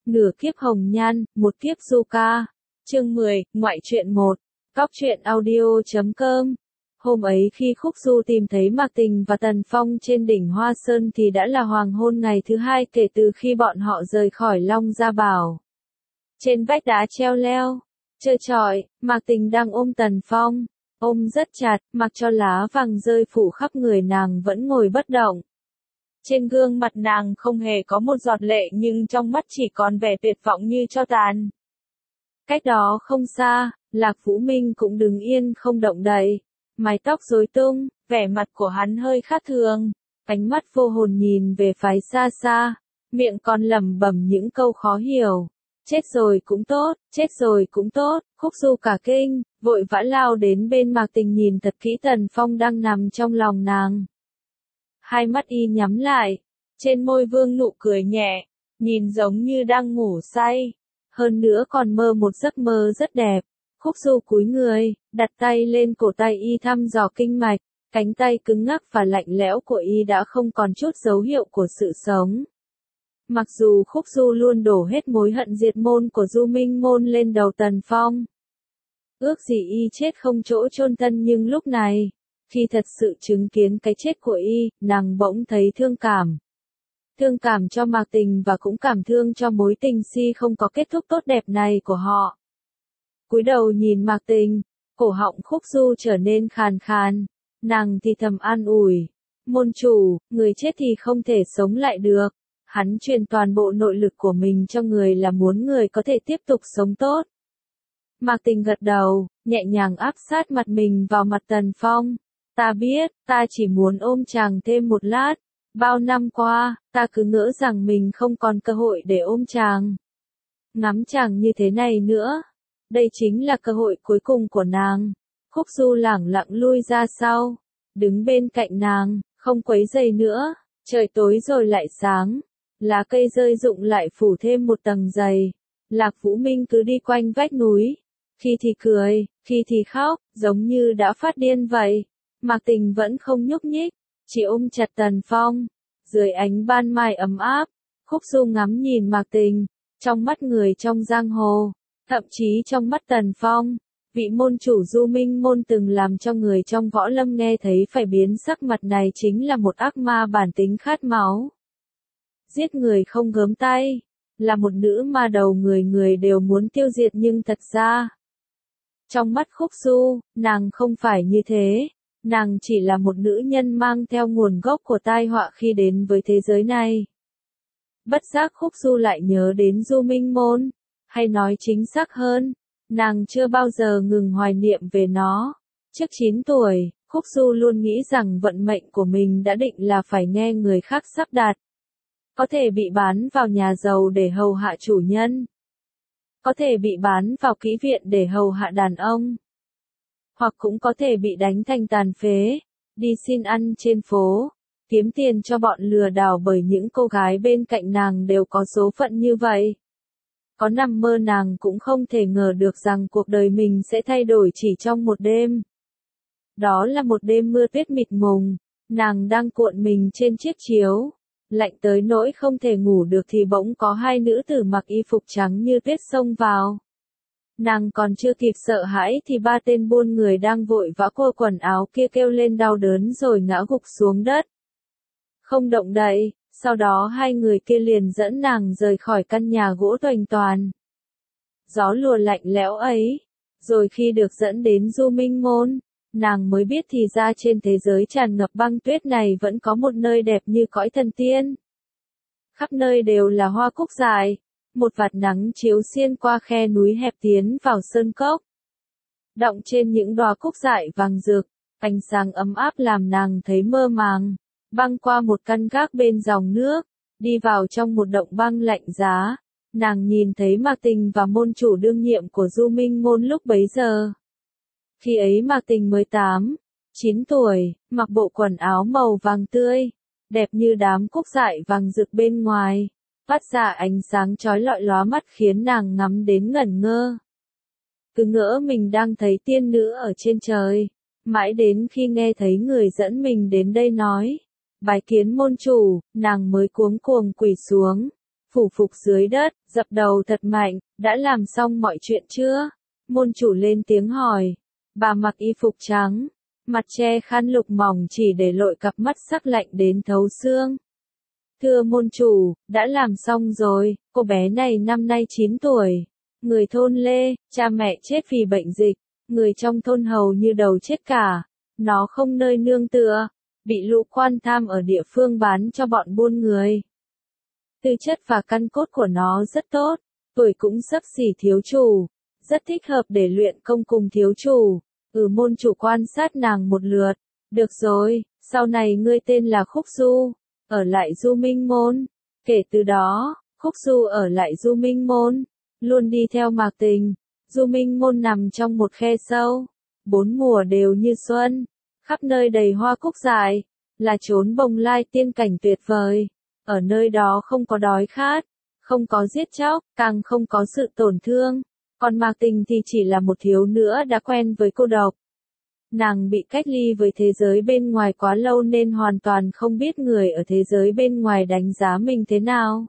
Nửa kiếp hồng nhan, một kiếp du ca. Chương 10, ngoại truyện 1. Góc truyện audio.com. Hôm ấy khi Khúc Du tìm thấy Mạc Tình và Tần Phong trên đỉnh Hoa Sơn thì đã là hoàng hôn ngày thứ hai kể từ khi bọn họ rời khỏi Long Gia Bảo. Trên vách đá treo leo, trơ trọi, Mạc Tình đang ôm Tần Phong, ôm rất chặt, mặc cho lá vàng rơi phủ khắp người nàng vẫn ngồi bất động. Trên gương mặt nàng không hề có một giọt lệ nhưng trong mắt chỉ còn vẻ tuyệt vọng như tro tàn. Cách đó không xa, Lạc Vũ Minh cũng đứng yên không động đậy, mái tóc rối tung, vẻ mặt của hắn hơi khác thường, ánh mắt vô hồn nhìn về phía xa xa, miệng còn lẩm bẩm những câu khó hiểu. Chết rồi cũng tốt, chết rồi cũng tốt. Khúc Du cả kinh, vội vã lao đến bên Mạc Tình nhìn thật kỹ Tần Phong đang nằm trong lòng nàng. Hai mắt y nhắm lại, trên môi vương nụ cười nhẹ, nhìn giống như đang ngủ say. Hơn nữa còn mơ một giấc mơ rất đẹp. Khúc Du cúi người, đặt tay lên cổ tay y thăm dò kinh mạch, cánh tay cứng ngắc và lạnh lẽo của y đã không còn chút dấu hiệu của sự sống. Mặc dù Khúc Du luôn đổ hết mối hận diệt môn của Du Minh Môn lên đầu Tần Phong. Ước gì y chết không chỗ chôn thân nhưng lúc này, khi thật sự chứng kiến cái chết của y, nàng bỗng thấy thương cảm. Thương cảm cho Mạc Tình và cũng cảm thương cho mối tình si không có kết thúc tốt đẹp này của họ. Cúi đầu nhìn Mạc Tình, cổ họng Khúc Du trở nên khàn khàn, nàng thì thầm an ủi. Môn chủ, người chết thì không thể sống lại được. Hắn truyền toàn bộ nội lực của mình cho người là muốn người có thể tiếp tục sống tốt. Mạc Tình gật đầu, nhẹ nhàng áp sát mặt mình vào mặt Tần Phong. Ta biết, ta chỉ muốn ôm chàng thêm một lát. Bao năm qua, ta cứ ngỡ rằng mình không còn cơ hội để ôm chàng. Ngắm chàng như thế này nữa. Đây chính là cơ hội cuối cùng của nàng. Khúc Du lẳng lặng lui ra sau, đứng bên cạnh nàng, không quấy rầy nữa. Trời tối rồi lại sáng. Lá cây rơi rụng lại phủ thêm một tầng dày. Lạc Vũ Minh cứ đi quanh vách núi. Khi thì cười, khi thì khóc, giống như đã phát điên vậy. Mạc Tình vẫn không nhúc nhích, chỉ ôm chặt Tần Phong. Dưới ánh ban mai ấm áp, Khúc Du ngắm nhìn Mạc Tình, trong mắt người trong giang hồ, thậm chí trong mắt Tần Phong. Vị môn chủ Du Minh Môn từng làm cho người trong võ lâm nghe thấy phải biến sắc mặt này chính là một ác ma bản tính khát máu. Giết người không gớm tay, là một nữ ma đầu người đều muốn tiêu diệt nhưng thật ra, trong mắt Khúc Du, nàng không phải như thế, nàng chỉ là một nữ nhân mang theo nguồn gốc của tai họa khi đến với thế giới này. Bất giác Khúc Du lại nhớ đến Du Minh Môn, hay nói chính xác hơn, nàng chưa bao giờ ngừng hoài niệm về nó. Trước 9 tuổi, Khúc Du luôn nghĩ rằng vận mệnh của mình đã định là phải nghe người khác sắp đặt. Có thể bị bán vào nhà giàu để hầu hạ chủ nhân. Có thể bị bán vào kỹ viện để hầu hạ đàn ông. Hoặc cũng có thể bị đánh thành tàn phế, đi xin ăn trên phố, kiếm tiền cho bọn lừa đảo bởi những cô gái bên cạnh nàng đều có số phận như vậy. Có nằm mơ nàng cũng không thể ngờ được rằng cuộc đời mình sẽ thay đổi chỉ trong một đêm. Đó là một đêm mưa tuyết mịt mùng, nàng đang cuộn mình trên chiếc chiếu. Lạnh tới nỗi không thể ngủ được thì bỗng có hai nữ tử mặc y phục trắng như tuyết xông vào. Nàng còn chưa kịp sợ hãi thì ba tên buôn người đang vội vã cua quần áo kia kêu lên đau đớn rồi ngã gục xuống đất. Không động đậy, sau đó hai người kia liền dẫn nàng rời khỏi căn nhà gỗ toành toàn. Gió lùa lạnh lẽo ấy, rồi khi được dẫn đến Du Minh Môn, nàng mới biết thì ra trên thế giới tràn ngập băng tuyết này vẫn có một nơi đẹp như cõi thần tiên. Khắp nơi đều là hoa cúc dài, một vạt nắng chiếu xuyên qua khe núi hẹp tiến vào sơn cốc. Đọng trên những đóa cúc dại vàng rực, ánh sáng ấm áp làm nàng thấy mơ màng, băng qua một căn gác bên dòng nước, đi vào trong một động băng lạnh giá. Nàng nhìn thấy Mạc Tình và môn chủ đương nhiệm của Du Minh Môn lúc bấy giờ. Khi ấy Mạc Tình mới 8, 9 tuổi, mặc bộ quần áo màu vàng tươi, đẹp như đám cúc dại vàng rực bên ngoài, phát ra ánh sáng chói lọi lóa mắt khiến nàng ngắm đến ngẩn ngơ. Cứ ngỡ mình đang thấy tiên nữ ở trên trời, mãi đến khi nghe thấy người dẫn mình đến đây nói, bái kiến môn chủ, nàng mới cuống cuồng quỳ xuống, phủ phục dưới đất, dập đầu thật mạnh, đã làm xong mọi chuyện chưa? Môn chủ lên tiếng hỏi. Bà mặc y phục trắng, mặt che khăn lục mỏng chỉ để lộ cặp mắt sắc lạnh đến thấu xương. Thưa môn chủ, đã làm xong rồi, cô bé này năm nay 9 tuổi. Người thôn Lê, cha mẹ chết vì bệnh dịch, người trong thôn hầu như đầu chết cả. Nó không nơi nương tựa, bị lũ quan tham ở địa phương bán cho bọn buôn người. Tư chất và căn cốt của nó rất tốt, tuổi cũng xấp xỉ thiếu chủ, rất thích hợp để luyện công cùng thiếu chủ. Môn chủ quan sát nàng một lượt. Được rồi, sau này ngươi tên là Khúc Du, ở lại Du Minh Môn. Kể từ đó, Khúc Du ở lại Du Minh Môn, luôn đi theo Mạc Tình. Du Minh Môn nằm trong một khe sâu, 4 mùa đều như xuân, khắp nơi đầy hoa cúc dại, là chốn bồng lai tiên cảnh tuyệt vời. Ở nơi đó không có đói khát, không có giết chóc, càng không có sự tổn thương. Còn Mạc Tình thì chỉ là một thiếu nữ đã quen với cô độc. Nàng bị cách ly với thế giới bên ngoài quá lâu nên hoàn toàn không biết người ở thế giới bên ngoài đánh giá mình thế nào.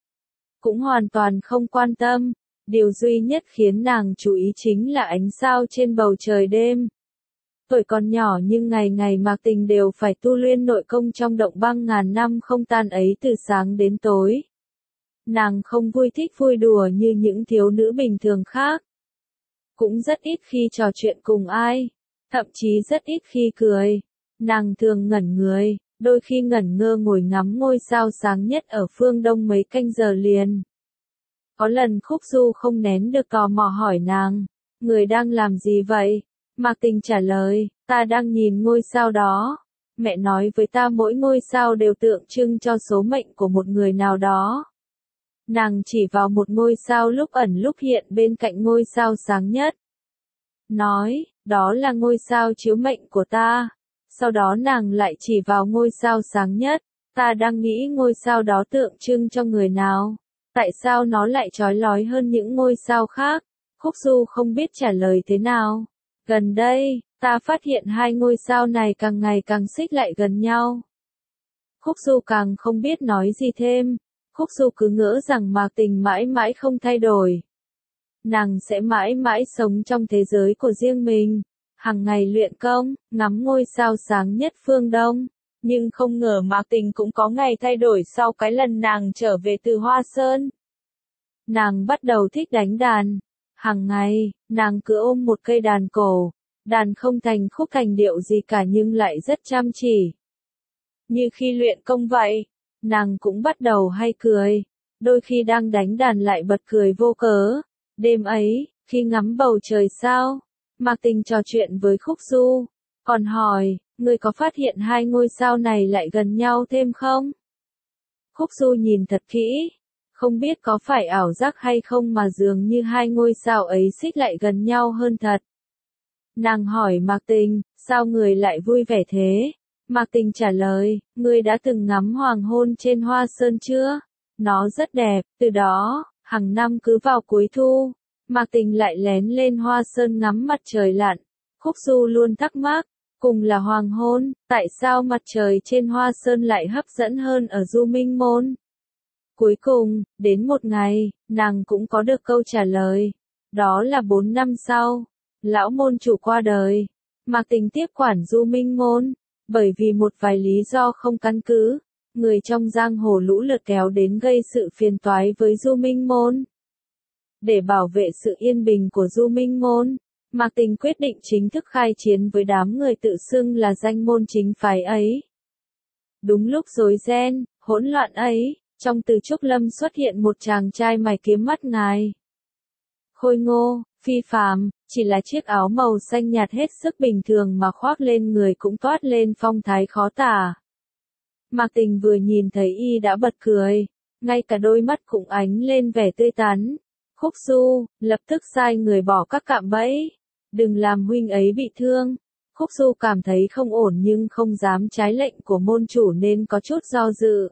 Cũng hoàn toàn không quan tâm, điều duy nhất khiến nàng chú ý chính là ánh sao trên bầu trời đêm. Tuổi còn nhỏ nhưng ngày ngày Mạc Tình đều phải tu luyện nội công trong động băng ngàn năm không tan ấy từ sáng đến tối. Nàng không vui thích vui đùa như những thiếu nữ bình thường khác. Cũng rất ít khi trò chuyện cùng ai, thậm chí rất ít khi cười. Nàng thường ngẩn người, đôi khi ngẩn ngơ ngồi ngắm ngôi sao sáng nhất ở phương đông mấy canh giờ liền. Có lần Khúc Du không nén được tò mò hỏi nàng, người đang làm gì vậy? Mạc Tình trả lời, ta đang nhìn ngôi sao đó. Mẹ nói với ta mỗi ngôi sao đều tượng trưng cho số mệnh của một người nào đó. Nàng chỉ vào một ngôi sao lúc ẩn lúc hiện bên cạnh ngôi sao sáng nhất. Nói, đó là ngôi sao chiếu mệnh của ta. Sau đó nàng lại chỉ vào ngôi sao sáng nhất. Ta đang nghĩ ngôi sao đó tượng trưng cho người nào? Tại sao nó lại chói lói hơn những ngôi sao khác? Khúc Du không biết trả lời thế nào. Gần đây, ta phát hiện hai ngôi sao này càng ngày càng xích lại gần nhau. Khúc Du càng không biết nói gì thêm. Khúc Du cứ ngỡ rằng Mạc Tình mãi mãi không thay đổi. Nàng sẽ mãi mãi sống trong thế giới của riêng mình, hàng ngày luyện công, ngắm ngôi sao sáng nhất phương Đông. Nhưng không ngờ Mạc Tình cũng có ngày thay đổi sau cái lần nàng trở về từ Hoa Sơn. Nàng bắt đầu thích đánh đàn. Hàng ngày, nàng cứ ôm một cây đàn cổ, đàn không thành khúc thành điệu gì cả nhưng lại rất chăm chỉ. Như khi luyện công vậy, nàng cũng bắt đầu hay cười, đôi khi đang đánh đàn lại bật cười vô cớ. Đêm ấy, khi ngắm bầu trời sao, Mạc Tình trò chuyện với Khúc Du, còn hỏi, ngươi có phát hiện hai ngôi sao này lại gần nhau thêm không? Khúc Du nhìn thật kỹ, không biết có phải ảo giác hay không mà dường như hai ngôi sao ấy xích lại gần nhau hơn thật. Nàng hỏi Mạc Tình, sao người lại vui vẻ thế? Mạc Tình trả lời, ngươi đã từng ngắm hoàng hôn trên Hoa Sơn chưa? Nó rất đẹp, từ đó, hàng năm cứ vào cuối thu, Mạc Tình lại lén lên Hoa Sơn ngắm mặt trời lặn. Khúc Du luôn thắc mắc, cùng là hoàng hôn, tại sao mặt trời trên Hoa Sơn lại hấp dẫn hơn ở Du Minh Môn? Cuối cùng, đến một ngày, nàng cũng có được câu trả lời. Đó là 4 năm sau, lão môn chủ qua đời. Mạc Tình tiếp quản Du Minh Môn, bởi vì một vài lý do không căn cứ, người trong giang hồ lũ lượt kéo đến gây sự phiền toái với Du Minh Môn. Để bảo vệ sự yên bình của Du Minh Môn, Mạc Tình quyết định chính thức khai chiến với đám người tự xưng là danh môn chính phái ấy. Đúng lúc rối ren, hỗn loạn ấy, trong Từ Trúc Lâm xuất hiện một chàng trai mày kiếm mắt ngài. Khôi ngô, phi phàm, chỉ là chiếc áo màu xanh nhạt hết sức bình thường mà khoác lên người cũng toát lên phong thái khó tả. Mạc Tình vừa nhìn thấy y đã bật cười, ngay cả đôi mắt cũng ánh lên vẻ tươi tắn. Khúc Du, lập tức sai người bỏ các cạm bẫy, đừng làm huynh ấy bị thương. Khúc Du cảm thấy không ổn nhưng không dám trái lệnh của môn chủ nên có chút do dự.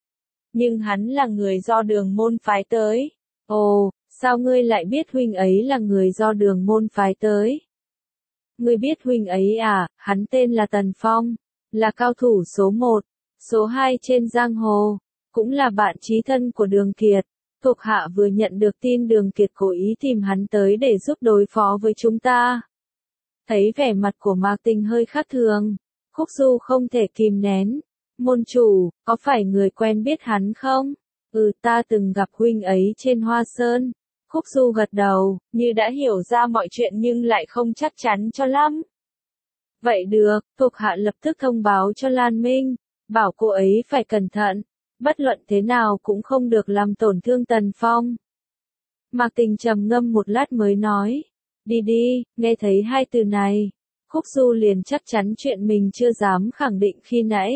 Nhưng hắn là người do Đường Môn phái tới. Ồ, sao ngươi lại biết huynh ấy là người do Đường Môn phái tới? Ngươi biết huynh ấy à? Hắn tên là Tần Phong, là cao thủ số 1, số 2 trên giang hồ. cũng là bạn chí thân của Đường Kiệt. Thuộc hạ vừa nhận được tin Đường Kiệt cố ý tìm hắn tới để giúp đối phó với chúng ta. Thấy vẻ mặt của Mạc Tình hơi khác thường, Khúc Du không thể kìm nén. Môn chủ, có phải người quen biết hắn không? Ta từng gặp huynh ấy trên Hoa Sơn. Khúc Du gật đầu, như đã hiểu ra mọi chuyện nhưng lại không chắc chắn cho lắm. Vậy được, thuộc hạ lập tức thông báo cho Lan Minh, bảo cô ấy phải cẩn thận, bất luận thế nào cũng không được làm tổn thương Tần Phong. Mạc Tình trầm ngâm một lát mới nói, đi đi, nghe thấy hai từ này, Khúc Du liền chắc chắn chuyện mình chưa dám khẳng định khi nãy.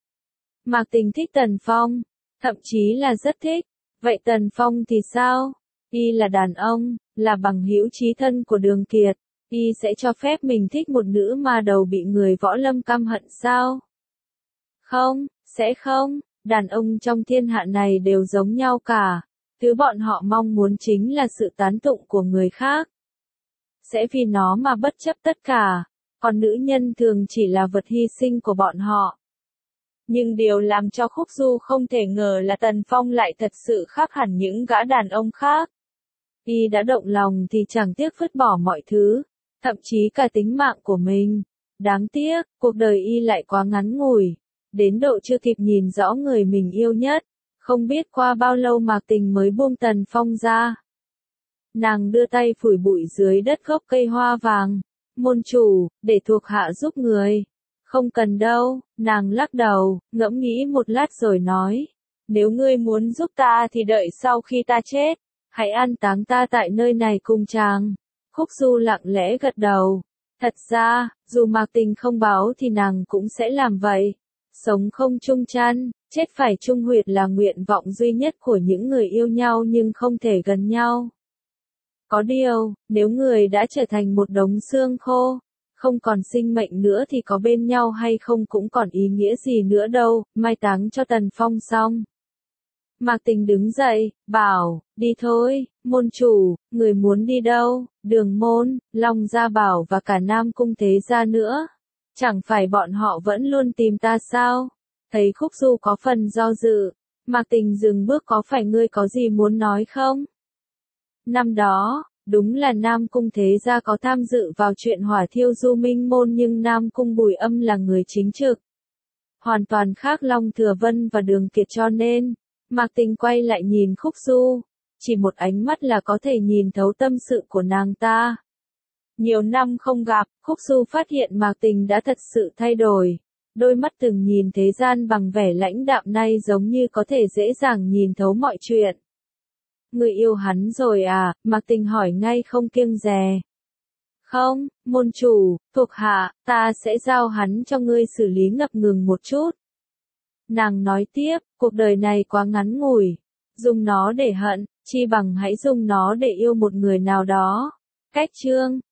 Mạc Tình thích Tần Phong, thậm chí là rất thích, vậy Tần Phong thì sao? Y là đàn ông, là bằng hữu chí thân của Đường Kiệt, Y sẽ cho phép mình thích một nữ ma đầu bị người võ lâm căm hận sao? Không, sẽ không, đàn ông trong thiên hạ này đều giống nhau cả, thứ bọn họ mong muốn chính là sự tán tụng của người khác. Sẽ vì nó mà bất chấp tất cả, còn nữ nhân thường chỉ là vật hy sinh của bọn họ. Nhưng điều làm cho Khúc Du không thể ngờ là Tần Phong lại thật sự khác hẳn những gã đàn ông khác. Y đã động lòng thì chẳng tiếc vứt bỏ mọi thứ, thậm chí cả tính mạng của mình. Đáng tiếc, cuộc đời Y lại quá ngắn ngủi, đến độ chưa kịp nhìn rõ người mình yêu nhất. Không biết qua bao lâu Mạc Tình mới buông Tần Phong ra. Nàng đưa tay phủi bụi dưới đất gốc cây hoa vàng. Môn chủ, để thuộc hạ giúp người. Không cần đâu, nàng lắc đầu, ngẫm nghĩ một lát rồi nói. Nếu ngươi muốn giúp ta thì đợi sau khi ta chết, hãy an táng ta tại nơi này cùng chàng. Khúc Du lặng lẽ gật đầu. Thật ra, dù Mạc Tình không báo thì nàng cũng sẽ làm vậy. Sống không chung chăn, chết phải chung huyệt là nguyện vọng duy nhất của những người yêu nhau nhưng không thể gần nhau. Có điều, nếu người đã trở thành một đống xương khô, không còn sinh mệnh nữa thì có bên nhau hay không cũng còn ý nghĩa gì nữa đâu, mai táng cho Tần Phong xong. Mạc Tình đứng dậy, bảo, đi thôi, môn chủ, người muốn đi đâu? Đường Môn, Long Gia Bảo và cả Nam Cung Thế Gia nữa. Chẳng phải bọn họ vẫn luôn tìm ta sao? Thấy Khúc Du có phần do dự, Mạc Tình dừng bước, có phải ngươi có gì muốn nói không? Năm đó, đúng là Nam Cung Thế Gia có tham dự vào chuyện hỏa thiêu Du Minh Môn nhưng Nam Cung Bùi Âm là người chính trực. Hoàn toàn khác Long Thừa Vân và Đường Kiệt cho nên, Mạc Tình quay lại nhìn Khúc Du, chỉ một ánh mắt là có thể nhìn thấu tâm sự của nàng ta. Nhiều năm không gặp, Khúc Du phát hiện Mạc Tình đã thật sự thay đổi. Đôi mắt từng nhìn thế gian bằng vẻ lãnh đạm nay giống như có thể dễ dàng nhìn thấu mọi chuyện. Người yêu hắn rồi à? Mạc Tình hỏi ngay không kiêng dè. Không, môn chủ, thuộc hạ, ta sẽ giao hắn cho ngươi xử lý ngập ngừng một chút. Nàng nói tiếp, cuộc đời này quá ngắn ngủi. Dùng nó để hận, chi bằng hãy dùng nó để yêu một người nào đó. Cách chương